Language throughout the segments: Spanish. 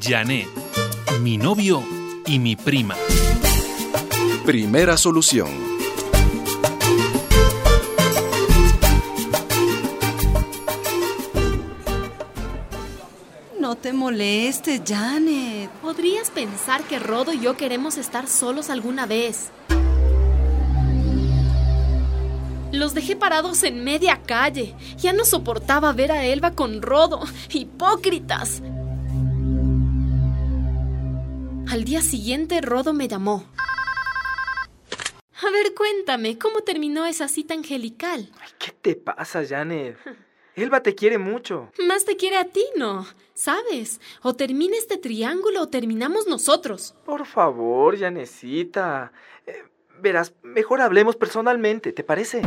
Janet, mi novio y mi prima. Primera solución. No te molestes, Janet. Podrías pensar que Rodo y yo queremos estar solos alguna vez. Los dejé parados en media calle. Ya no soportaba ver a Elba con Rodo. ¡Hipócritas! Al día siguiente, Rodo me llamó. A ver, cuéntame, ¿cómo terminó esa cita angelical? Ay, ¿qué te pasa, Janet? Elba te quiere mucho. Más te quiere a ti, ¿no? ¿Sabes? O termina este triángulo o terminamos nosotros. Por favor, Janecita. Verás, mejor hablemos personalmente, ¿te parece?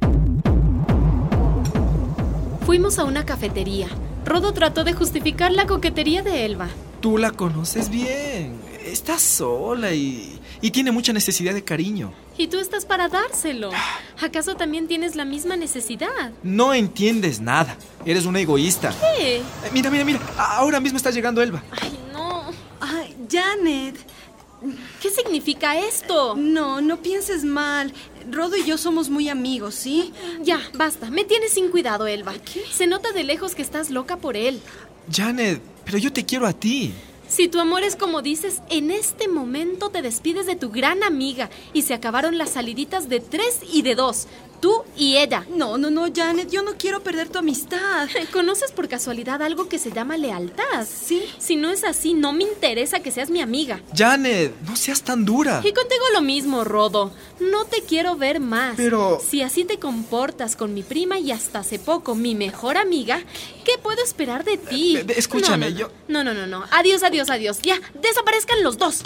Fuimos a una cafetería. Rodo trató de justificar la coquetería de Elba. Tú la conoces bien. Está sola y tiene mucha necesidad de cariño. Y tú estás para dárselo. ¿Acaso también tienes la misma necesidad? No entiendes nada. Eres una egoísta. ¿Qué? Mira. Ahora mismo está llegando Elba. Ay, no. Ay, Janet. ¿Qué significa esto? No pienses mal. Rodo y yo somos muy amigos, ¿sí? Ya, basta. Me tienes sin cuidado, Elba. ¿Qué? Se nota de lejos que estás loca por él. Janet, pero yo te quiero a ti. Si tu amor es como dices, en este momento te despides de tu gran amiga y se acabaron las saliditas de 3 y de 2. Tú y ella. No, Janet, yo no quiero perder tu amistad. ¿Conoces por casualidad algo que se llama lealtad? Sí. Si no es así, no me interesa que seas mi amiga. Janet, no seas tan dura. Y contigo lo mismo, Rodo. No te quiero ver más. Pero... si así te comportas con mi prima y hasta hace poco mi mejor amiga, ¿qué puedo esperar de ti? Escúchame, no. yo... No. Adiós. Ya, desaparezcan los dos.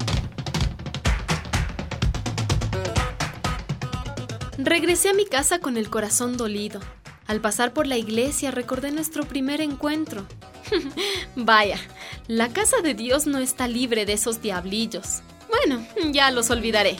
Regresé a mi casa con el corazón dolido. Al pasar por la iglesia recordé nuestro primer encuentro. Vaya, la casa de Dios no está libre de esos diablillos. Bueno, ya los olvidaré.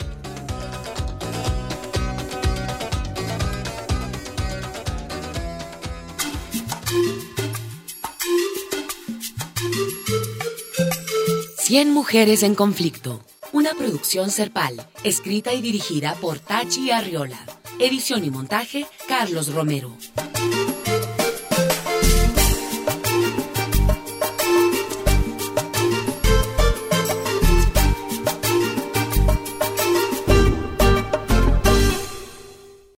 Cien mujeres en conflicto. Una producción Serpal, escrita y dirigida por Tachi Arriola. Edición y montaje, Carlos Romero.